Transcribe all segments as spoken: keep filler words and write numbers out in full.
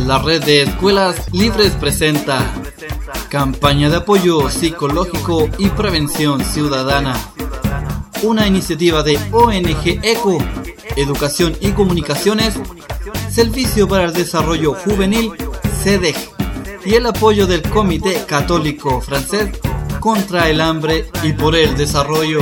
La red de escuelas libres presenta campaña de apoyo psicológico y prevención ciudadana. Una iniciativa de O N G ECO, Educación y Comunicaciones, Servicio para el Desarrollo Juvenil, C E D E J, y el apoyo del Comité Católico Francés contra el Hambre y por el Desarrollo.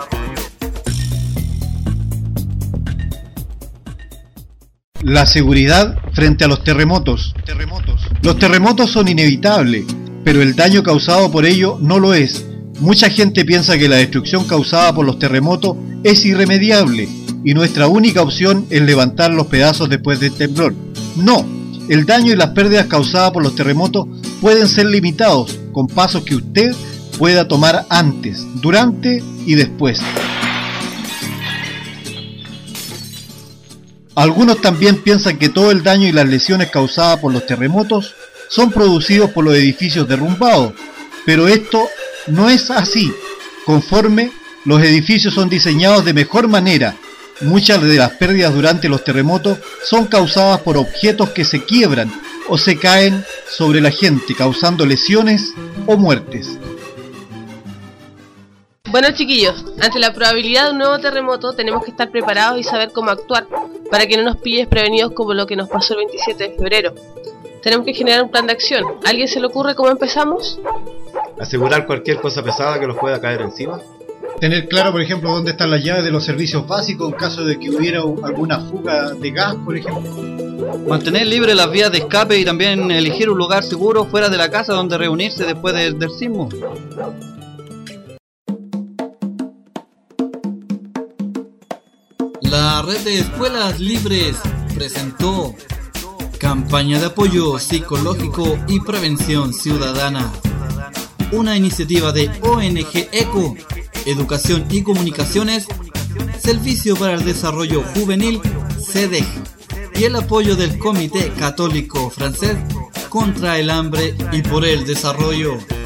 La seguridad frente a los terremotos. Terremotos. Los terremotos son inevitables, pero el daño causado por ello no lo es. Mucha gente piensa que la destrucción causada por los terremotos es irremediable y nuestra única opción es levantar los pedazos después del temblor. No, el daño y las pérdidas causadas por los terremotos pueden ser limitados con pasos que usted pueda tomar antes, durante y después. Algunos también piensan que todo el daño y las lesiones causadas por los terremotos son producidos por los edificios derrumbados, pero esto no es así. Conforme los edificios son diseñados de mejor manera, muchas de las pérdidas durante los terremotos son causadas por objetos que se quiebran o se caen sobre la gente, causando lesiones o muertes. Bueno, chiquillos, ante la probabilidad de un nuevo terremoto tenemos que estar preparados y saber cómo actuar para que no nos pilles prevenidos como lo que nos pasó el veintisiete de febrero. Tenemos que generar un plan de acción. ¿A alguien se le ocurre cómo empezamos? Asegurar cualquier cosa pesada que nos pueda caer encima. Tener claro, por ejemplo, dónde están las llaves de los servicios básicos en caso de que hubiera alguna fuga de gas, por ejemplo. Mantener libres las vías de escape y también elegir un lugar seguro fuera de la casa donde reunirse después de, del sismo. La red de escuelas libres presentó campaña de apoyo psicológico y prevención ciudadana. Una iniciativa de O N G ECO, Educación y Comunicaciones, Servicio para el Desarrollo Juvenil, C E D E J, y el apoyo del Comité Católico Francés contra el Hambre y por el Desarrollo.